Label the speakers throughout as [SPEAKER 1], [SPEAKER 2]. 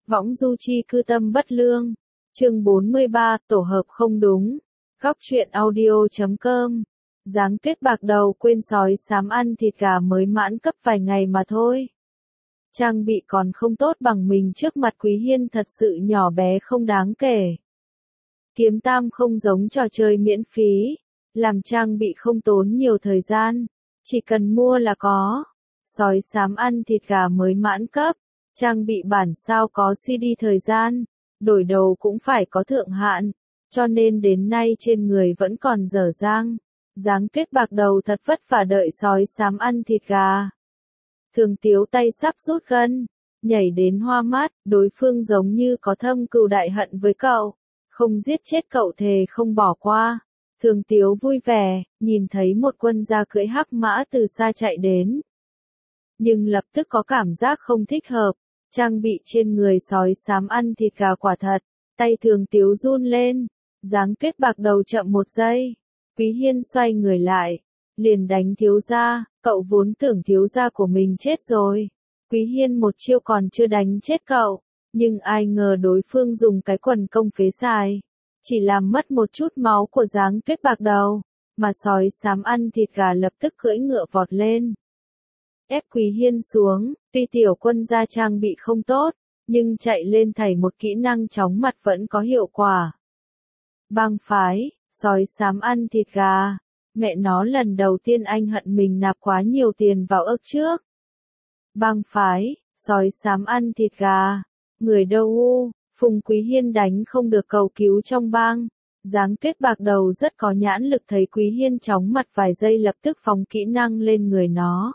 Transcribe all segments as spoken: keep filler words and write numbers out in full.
[SPEAKER 1] Võng du chi cư tâm bất lương. Chương bốn mươi ba, tổ hợp không đúng. Góc truyện audio chấm com. Dáng tuyết bạc đầu quên sói xám ăn thịt gà mới mãn cấp vài ngày mà thôi. Trang bị còn không tốt bằng mình trước mặt Quý Hiên thật sự nhỏ bé không đáng kể. Kiếm tam không giống trò chơi miễn phí, làm trang bị không tốn nhiều thời gian, chỉ cần mua là có. Sói xám ăn thịt gà mới mãn cấp, trang bị bản sao có xê đê thời gian, đổi đầu cũng phải có thượng hạn, cho nên đến nay trên người vẫn còn dở dang. Dáng tuyết bạc đầu thật vất vả đợi sói xám ăn thịt gà. Thường Tiếu tay sắp rút gân, nhảy đến hoa mát, đối phương giống như có thâm cừu đại hận với cậu, không giết chết cậu thề không bỏ qua. Thường Tiếu vui vẻ, nhìn thấy một quân gia cưỡi hắc mã từ xa chạy đến. Nhưng lập tức có cảm giác không thích hợp, trang bị trên người sói xám ăn thịt gà quả thật, tay Thường Tiếu run lên, dáng tuyết bạc đầu chậm một giây. Quý Hiên xoay người lại, liền đánh thiếu gia, cậu vốn tưởng thiếu gia của mình chết rồi. Quý Hiên một chiêu còn chưa đánh chết cậu, nhưng ai ngờ đối phương dùng cái quần công phế xài, chỉ làm mất một chút máu của dáng tuyết bạc đầu, mà sói xám ăn thịt gà lập tức cưỡi ngựa vọt lên. Ép Quý Hiên xuống, tuy tiểu quân gia trang bị không tốt, nhưng chạy lên thảy một kỹ năng chóng mặt vẫn có hiệu quả. Bang phái, sói xám ăn thịt gà. Mẹ nó lần đầu tiên anh hận mình nạp quá nhiều tiền vào ức trước. Bang phái, sói xám ăn thịt gà. Người đâu u, Phùng Quý Hiên đánh không được cầu cứu trong bang. Dáng tuyết bạc đầu rất có nhãn lực thấy Quý Hiên chóng mặt vài giây lập tức phóng kỹ năng lên người nó.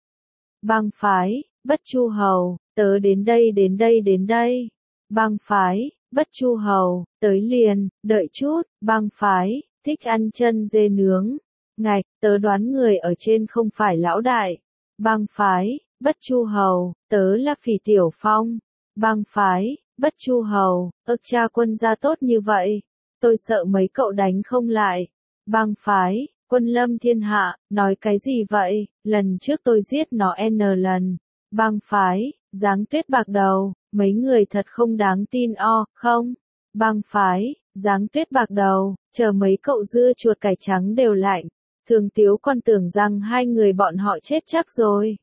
[SPEAKER 1] Bang phái, Bất Chu Hầu, tớ đến đây đến đây đến đây. Bang phái, Bất Chu Hầu, tới liền, đợi chút. Bang phái, thích ăn chân dê nướng. Ngạch, tớ đoán người ở trên không phải lão đại. Bang phái, Bất Chu Hầu, tớ là Phỉ Tiểu Phong. Bang phái, Bất Chu Hầu, ức cha quân gia tốt như vậy, tôi sợ mấy cậu đánh không lại. Bang phái, Quân Lâm Thiên Hạ, nói cái gì vậy, lần trước tôi giết nó n lần. Bang phái, dáng tuyết bạc đầu, mấy người thật không đáng tin o, không? Bang phái, dáng tuyết bạc đầu, chờ mấy cậu dưa chuột cải trắng đều lạnh. Thường Tiếu còn tưởng rằng hai người bọn họ chết chắc rồi.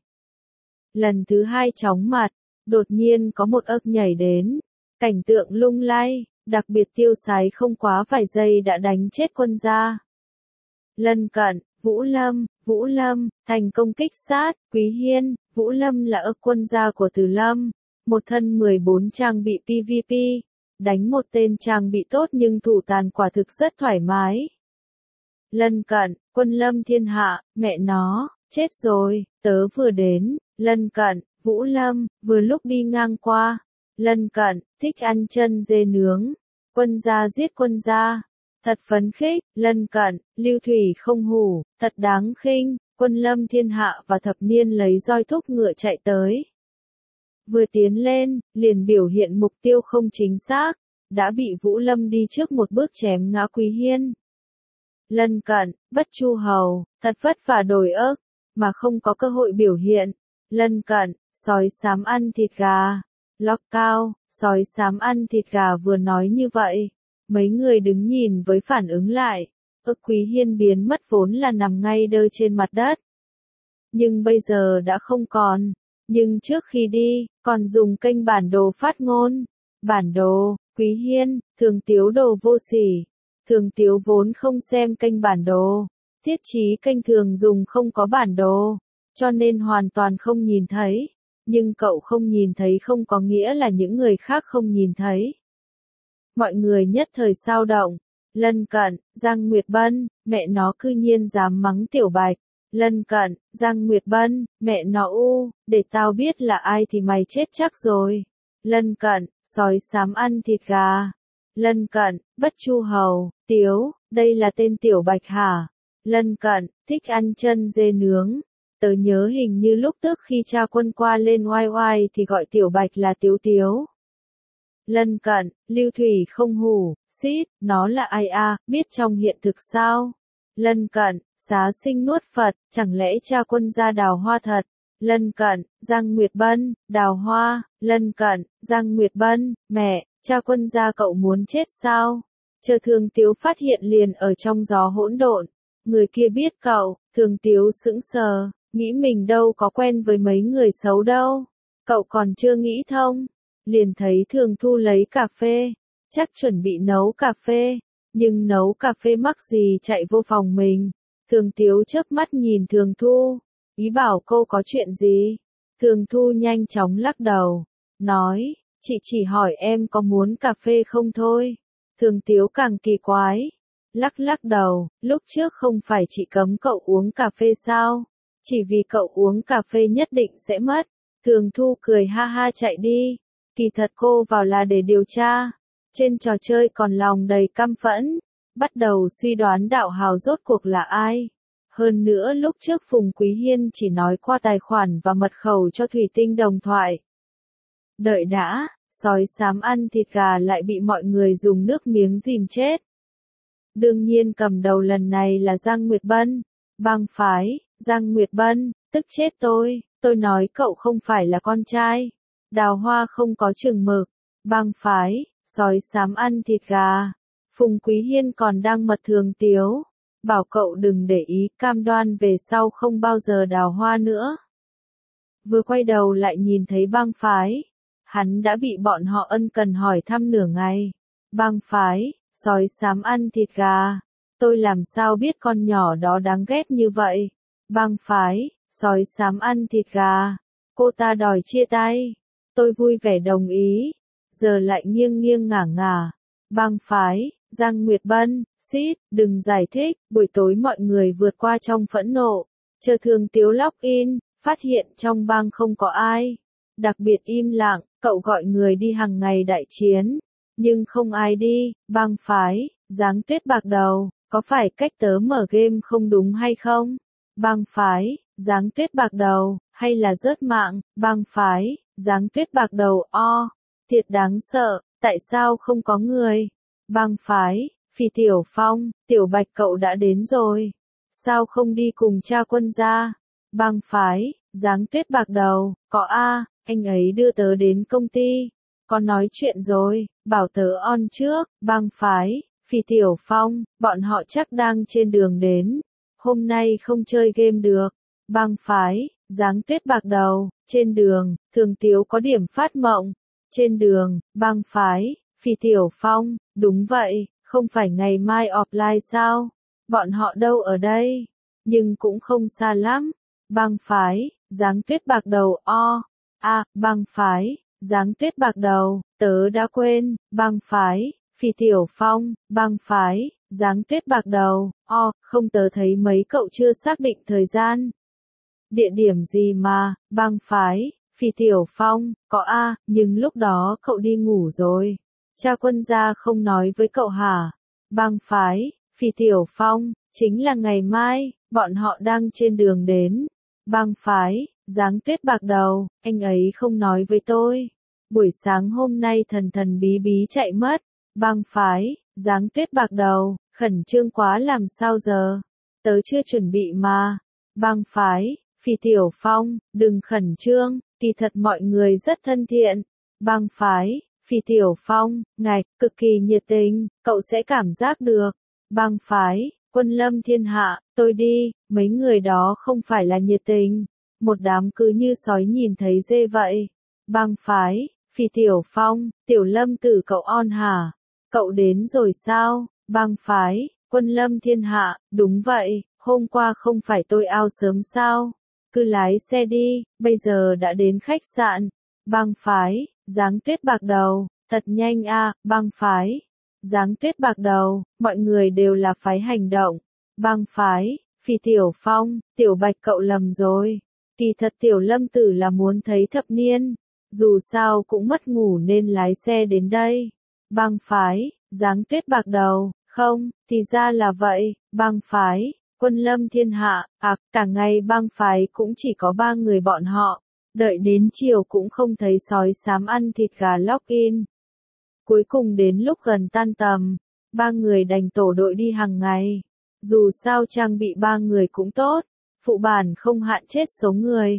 [SPEAKER 1] Lần thứ hai chóng mặt, đột nhiên có một ức nhảy đến. Cảnh tượng lung lay, đặc biệt tiêu sái không quá vài giây đã đánh chết quân gia. Lân cận, Vũ Lâm, Vũ Lâm, thành công kích sát, Quý Hiên, Vũ Lâm là ức quân gia của Từ Lâm. Một thân mười bốn trang bị pê vê pê, đánh một tên trang bị tốt nhưng thủ tàn quả thực rất thoải mái. Lân cận, Quân Lâm Thiên Hạ, mẹ nó, chết rồi, tớ vừa đến. Lân cận, Vũ Lâm, vừa lúc đi ngang qua. Lân cận, thích ăn chân dê nướng. Quân gia giết quân gia. Thật phấn khích. Lân cận, Lưu Thủy không hủ, thật đáng khinh. Quân Lâm Thiên Hạ và thập niên lấy roi thúc ngựa chạy tới. Vừa tiến lên, liền biểu hiện mục tiêu không chính xác, đã bị Vũ Lâm đi trước một bước chém ngã Quý Hiên. Lân cận, Bất Chu Hầu, thật vất vả đổi ức, mà không có cơ hội biểu hiện. Lân cận, sói xám ăn thịt gà. Lóc cao, sói xám ăn thịt gà vừa nói như vậy. Mấy người đứng nhìn với phản ứng lại. Ức Quý Hiên biến mất vốn là nằm ngay đơ trên mặt đất. Nhưng bây giờ đã không còn. Nhưng trước khi đi, còn dùng kênh bản đồ phát ngôn. Bản đồ, Quý Hiên, Thường Tiếu đồ vô sỉ. Thường Tiếu vốn không xem kênh bản đồ. Thiết chí kênh thường dùng không có bản đồ, cho nên hoàn toàn không nhìn thấy. Nhưng cậu không nhìn thấy không có nghĩa là những người khác không nhìn thấy. Mọi người nhất thời sao động. Lân cận, Giang Nguyệt Bân, mẹ nó cư nhiên dám mắng Tiểu Bạch. Lân cận, Giang Nguyệt Bân, mẹ nó u, để tao biết là ai thì mày chết chắc rồi. Lân cận, sói xám ăn thịt gà. Lân cận, Bất Chu Hầu, Tiếu, đây là tên Tiểu Bạch hả? Lân cận, thích ăn chân dê nướng. Tớ nhớ hình như lúc trước khi cha quân qua lên oai oai thì gọi Tiểu Bạch là Tiếu Tiếu. Lân cận, Lưu Thủy không hủ, xít, nó là ai a, biết trong hiện thực sao? Lân cận, xá sinh nuốt Phật, chẳng lẽ cha quân gia đào hoa thật? Lân Cận, Giang Nguyệt Bân, Đào Hoa, Lân Cận, Giang Nguyệt Bân, mẹ, cha Quân gia cậu muốn chết sao? Chờ Thường Tiếu phát hiện liền ở trong gió hỗn độn, người kia biết cậu, Thường Tiếu sững sờ, nghĩ mình đâu có quen với mấy người xấu đâu, cậu còn chưa nghĩ thông, liền thấy Thường Thu lấy cà phê, chắc chuẩn bị nấu cà phê, nhưng nấu cà phê mắc gì chạy vô phòng mình, Thường Tiếu chớp mắt nhìn Thường Thu, ý bảo cô có chuyện gì, Thường Thu nhanh chóng lắc đầu, nói, chị chỉ hỏi em có muốn cà phê không thôi. Thường Tiếu càng kỳ quái, lắc lắc đầu, lúc trước không phải chị cấm cậu uống cà phê sao, chỉ vì cậu uống cà phê nhất định sẽ mất. Thường Thu cười ha ha chạy đi, kỳ thật cô vào là để điều tra, trên trò chơi còn lòng đầy căm phẫn, bắt đầu suy đoán đạo hào rốt cuộc là ai. Hơn nữa lúc trước Phùng Quý Hiên chỉ nói qua tài khoản và mật khẩu cho Thủy Tinh đồng thoại. Đợi đã, sói xám ăn thịt gà lại bị mọi người dùng nước miếng dìm chết. Đương nhiên cầm đầu lần này là Giang Nguyệt Bân, bang phái, Giang Nguyệt Bân, tức chết tôi, tôi nói cậu không phải là con trai. Đào Hoa không có chừng mực, bang phái, sói xám ăn thịt gà. Phùng Quý Hiên còn đang mật Thường Tiếu, bảo cậu đừng để ý, cam đoan về sau không bao giờ Đào Hoa nữa. Vừa quay đầu lại nhìn thấy bang phái, hắn đã bị bọn họ ân cần hỏi thăm nửa ngày. Bang phái, sói xám ăn thịt gà, tôi làm sao biết con nhỏ đó đáng ghét như vậy. Bang phái, sói xám ăn thịt gà, cô ta đòi chia tay, tôi vui vẻ đồng ý, giờ lại nghiêng nghiêng ngả ngả. Bang phái, Giang Nguyệt Bân, xít, đừng giải thích, buổi tối mọi người vượt qua trong phẫn nộ, chờ Thường Tiếu login, phát hiện trong bang không có ai, đặc biệt im lặng, cậu gọi người đi hàng ngày đại chiến, nhưng không ai đi. Bang phái, Giáng Tuyết bạc đầu, có phải cách tớ mở game không đúng hay không? Bang phái, Giáng Tuyết bạc đầu, hay là rớt mạng? Bang phái, Giáng Tuyết bạc đầu o, thiệt đáng sợ, tại sao không có người? Bang phái, Phỉ Tiểu Phong, Tiểu Bạch cậu đã đến rồi, sao không đi cùng cha Quân gia? Bang phái, Giáng Tuyết bạc đầu, có a, anh ấy đưa tớ đến công ty, có nói chuyện rồi, bảo tớ on trước. Bang phái, Phỉ Tiểu Phong, bọn họ chắc đang trên đường đến, hôm nay không chơi game được. Bang phái, Giáng Tuyết bạc đầu, trên đường, Thường Tiếu có điểm phát mộng, trên đường. Bang phái, Phỉ Tiểu Phong, đúng vậy, không phải ngày mai offline sao, bọn họ đâu ở đây, nhưng cũng không xa lắm. Bang phái, Giáng Tuyết bạc đầu o, a, à, bang phái, Giáng Tuyết bạc đầu, tớ đã quên. Bang phái, Phỉ Tiểu Phong, bang phái, Giáng Tuyết bạc đầu, o, không tớ thấy mấy cậu chưa xác định thời gian. Địa điểm gì mà, bang phái, Phỉ Tiểu Phong, có a, nhưng lúc đó cậu đi ngủ rồi. Cha Quân gia không nói với cậu hả? Bang phái, Phỉ Tiểu Phong, chính là ngày mai, bọn họ đang trên đường đến. Bang phái, Giáng Tuyết bạc đầu, anh ấy không nói với tôi. Buổi sáng hôm nay thần thần bí bí chạy mất. Bang phái, Giáng Tuyết bạc đầu, khẩn trương quá làm sao giờ? Tớ chưa chuẩn bị mà. Bang phái, Phỉ Tiểu Phong, đừng khẩn trương, kỳ thật mọi người rất thân thiện. Bang phái, Phỉ Tiểu Phong, ngạch, cực kỳ nhiệt tình, cậu sẽ cảm giác được. Bang phái, Quân Lâm Thiên Hạ, tôi đi, mấy người đó không phải là nhiệt tình, một đám cứ như sói nhìn thấy dê vậy. Bang phái, Phỉ Tiểu Phong, Tiểu Lâm Tử cậu on hả? Cậu đến rồi sao? Bang phái, Quân Lâm Thiên Hạ, đúng vậy, hôm qua không phải tôi out sớm sao? Cứ lái xe đi, bây giờ đã đến khách sạn. Bang phái, Giáng Tuyết bạc đầu, thật nhanh a. À. Bang phái, Giáng Tuyết bạc đầu, mọi người đều là phái hành động. Bang phái, Phỉ Tiểu Phong, Tiểu Bạch cậu lầm rồi. Kỳ thật Tiểu Lâm Tử là muốn thấy thập niên, dù sao cũng mất ngủ nên lái xe đến đây. Bang phái, Giáng Tuyết bạc đầu, không, thì ra là vậy. Bang phái, Quân Lâm Thiên Hạ, à, cả ngày bang phái cũng chỉ có ba người bọn họ. Đợi đến chiều cũng không thấy sói xám ăn thịt gà login. Cuối cùng đến lúc gần tan tầm, ba người đành tổ đội đi hàng ngày. Dù sao trang bị ba người cũng tốt, phụ bản không hạn chết số người.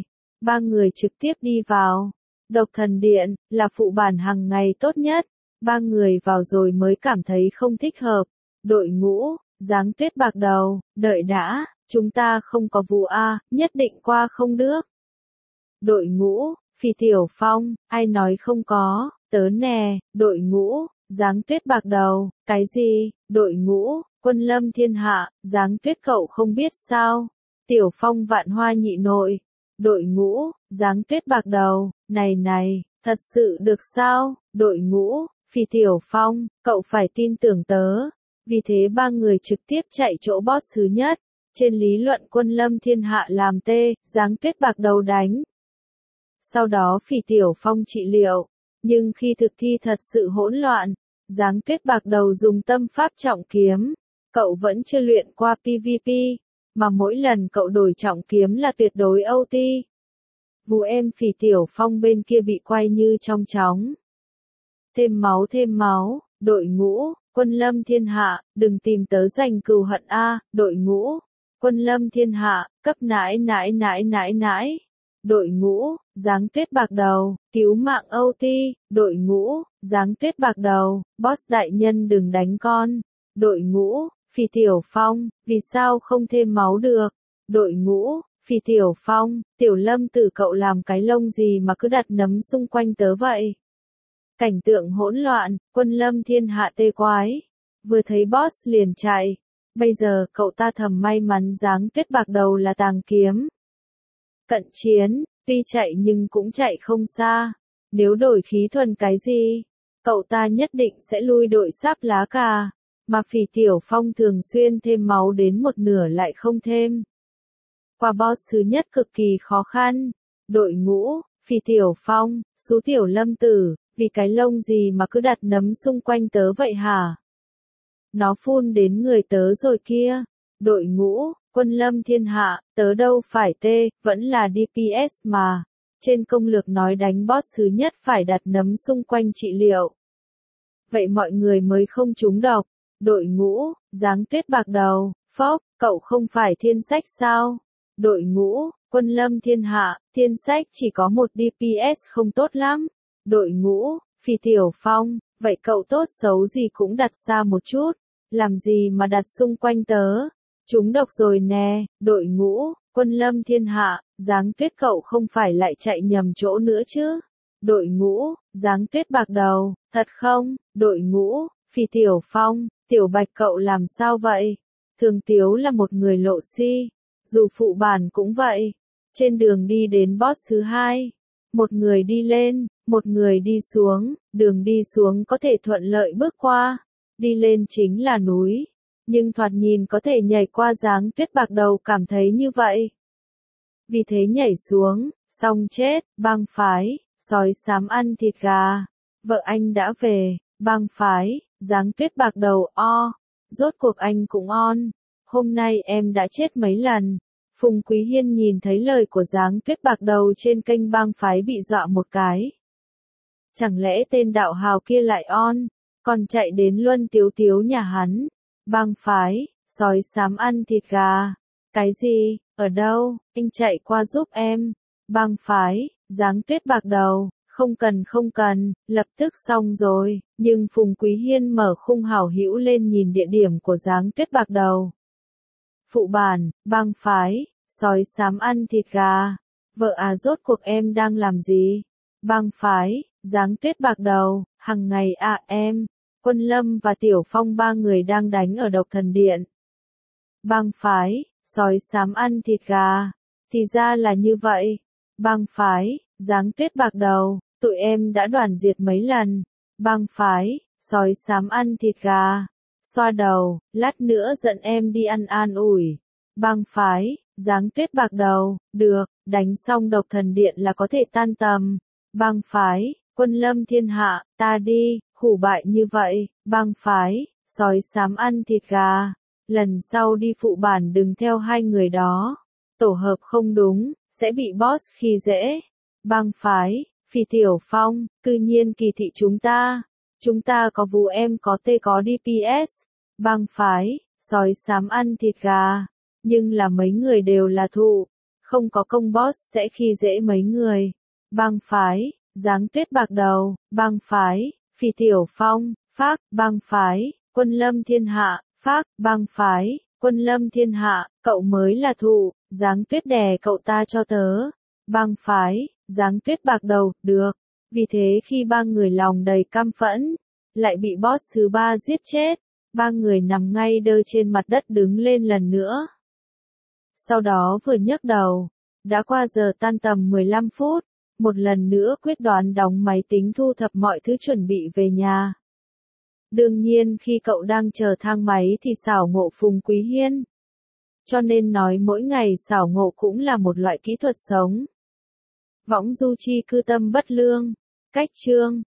[SPEAKER 1] ba người trực tiếp đi vào. Độc Thần Điện, là phụ bản hàng ngày tốt nhất. Ba người vào rồi mới cảm thấy không thích hợp. Đội ngũ, Giáng Tuyết bạc đầu, đợi đã, chúng ta không có vụ A, nhất định qua không được. Đội ngũ, Phỉ Tiểu Phong, ai nói không có, tớ nè. Đội ngũ, Giáng Tuyết bạc đầu, cái gì? Đội ngũ, Quân Lâm Thiên Hạ, Giáng Tuyết cậu không biết sao? Tiểu Phong Vạn Hoa nhị nội. Đội ngũ, Giáng Tuyết bạc đầu, này này, thật sự được sao? Đội ngũ, Phỉ Tiểu Phong, cậu phải tin tưởng tớ. Vì thế ba người trực tiếp chạy chỗ boss thứ nhất. Trên lý luận Quân Lâm Thiên Hạ làm tê, Giáng Tuyết bạc đầu đánh. Sau đó Phỉ Tiểu Phong trị liệu. Nhưng khi thực thi thật sự hỗn loạn, Giáng Tuyết bạc đầu dùng tâm pháp trọng kiếm. Cậu vẫn chưa luyện qua pê vê pê, mà mỗi lần cậu đổi trọng kiếm là tuyệt đối ô tê. Vú em Phỉ Tiểu Phong bên kia bị quay như trong chóng. Thêm máu thêm máu, đội ngũ, Quân Lâm Thiên Hạ, đừng tìm tớ giành cừu hận a, đội ngũ, Quân Lâm Thiên Hạ, cấp nãi nãi nãi nãi nãi. Đội ngũ, Giáng Tuyết bạc đầu, cứu mạng ô tê, đội ngũ, Giáng Tuyết bạc đầu, boss đại nhân đừng đánh con. Đội ngũ, Phỉ Tiểu Phong, vì sao không thêm máu được? Đội ngũ, Phỉ Tiểu Phong, Tiểu Lâm Tử cậu làm cái lông gì mà cứ đặt nấm xung quanh tớ vậy? Cảnh tượng hỗn loạn, Quân Lâm Thiên Hạ tê quái. Vừa thấy boss liền chạy. Bây giờ cậu ta thầm may mắn Giáng Tuyết bạc đầu là tàng kiếm. Cận chiến, tuy chạy nhưng cũng chạy không xa. Nếu đổi khí thuần cái gì, cậu ta nhất định sẽ lui đội sáp lá cà. Mà Phỉ Tiểu Phong thường xuyên thêm máu đến một nửa lại không thêm. Qua boss thứ nhất cực kỳ khó khăn. Đội ngũ, Phỉ Tiểu Phong, Sú Tiểu Lâm Tử, vì cái lông gì mà cứ đặt nấm xung quanh tớ vậy hả? Nó phun đến người tớ rồi kia. Đội ngũ, Quân Lâm Thiên Hạ, tớ đâu phải tê, vẫn là đê pê ét mà. Trên công lược nói đánh boss thứ nhất phải đặt nấm xung quanh trị liệu. Vậy mọi người mới không trúng độc. Đội ngũ, Giáng Tuyết bạc đầu, phốc, cậu không phải thiên sách sao? Đội ngũ, Quân Lâm Thiên Hạ, thiên sách chỉ có một đê pê ét không tốt lắm. Đội ngũ, Phỉ Tiểu Phong, vậy cậu tốt xấu gì cũng đặt xa một chút. Làm gì mà đặt xung quanh tớ? Trúng độc rồi nè. Đội ngũ, Quân Lâm Thiên Hạ, Giáng Tuyết cậu không phải lại chạy nhầm chỗ nữa chứ? Đội ngũ, Giáng Tuyết bạc đầu, thật không? Đội ngũ, Phỉ Tiểu Phong, Tiểu Bạch cậu làm sao vậy? Thường Tiếu là một người lộ si. Dù phụ bản cũng vậy. Trên đường đi đến boss thứ hai. Một người đi lên, một người đi xuống. Đường đi xuống có thể thuận lợi bước qua. Đi lên chính là núi. Nhưng thoạt nhìn có thể nhảy qua Giáng Tuyết bạc đầu cảm thấy như vậy. Vì thế nhảy xuống, xong chết, bang phái, sói xám ăn thịt gà. Vợ anh đã về, bang phái, Giáng Tuyết bạc đầu o. Rốt cuộc anh cũng on. Hôm nay em đã chết mấy lần. Phùng Quý Hiên nhìn thấy lời của Giáng Tuyết bạc đầu trên kênh bang phái bị dọa một cái. Chẳng lẽ tên đạo hào kia lại on, còn chạy đến Luân Tiếu Tiếu nhà hắn. Bang phái, sói xám ăn thịt gà. Cái gì, ở đâu, anh chạy qua giúp em. Bang phái, Giáng Tuyết bạc đầu, không cần không cần, lập tức xong rồi. Nhưng Phùng Quý Hiên mở khung hảo hữu lên nhìn địa điểm của Giáng Tuyết bạc đầu. Phụ bản, bang phái, sói xám ăn thịt gà. Vợ à rốt cuộc em đang làm gì? Bang phái, Giáng Tuyết bạc đầu, hằng ngày à em. Quân Lâm và Tiểu Phong ba người đang đánh ở Độc Thần Điện. Bang phái, sói xám ăn thịt gà. Thì ra là như vậy. Bang phái, Giáng Tuyết bạc đầu, tụi em đã đoàn diệt mấy lần. Bang phái, sói xám ăn thịt gà. Xoa đầu, lát nữa dẫn em đi ăn an ủi. Bang phái, Giáng Tuyết bạc đầu, được, đánh xong Độc Thần Điện là có thể tan tầm. Bang phái, Quân Lâm Thiên Hạ, ta đi, hủ bại như vậy. Bang phái, sói xám ăn thịt gà. Lần sau đi phụ bản đừng theo hai người đó. Tổ hợp không đúng, sẽ bị boss khi dễ. Bang phái, Phỉ Tiểu Phong, cư nhiên kỳ thị chúng ta. Chúng ta có vụ em có tê có đê pê ét. Bang phái, sói xám ăn thịt gà. Nhưng là mấy người đều là thụ. Không có công boss sẽ khi dễ mấy người. Bang phái, Giáng Tuyết bạc đầu, bang phái, Phỉ Tiểu Phong, phác, bang phái, Quân Lâm Thiên Hạ, phác, bang phái, Quân Lâm Thiên Hạ, cậu mới là thụ, Giáng Tuyết đè cậu ta cho tớ. Bang phái, Giáng Tuyết bạc đầu, được. Vì thế khi ba người lòng đầy căm phẫn, lại bị boss thứ ba giết chết, ba người nằm ngay đơ trên mặt đất đứng lên lần nữa. Sau đó vừa nhấc đầu, đã qua giờ tan tầm mười lăm phút, một lần nữa quyết đoán đóng máy tính thu thập mọi thứ chuẩn bị về nhà. Đương nhiên khi cậu đang chờ thang máy thì xảo ngộ Phùng Quý Hiên. Cho nên nói mỗi ngày xảo ngộ cũng là một loại kỹ thuật sống. Võng du chi cư tâm bất lương. Cách chương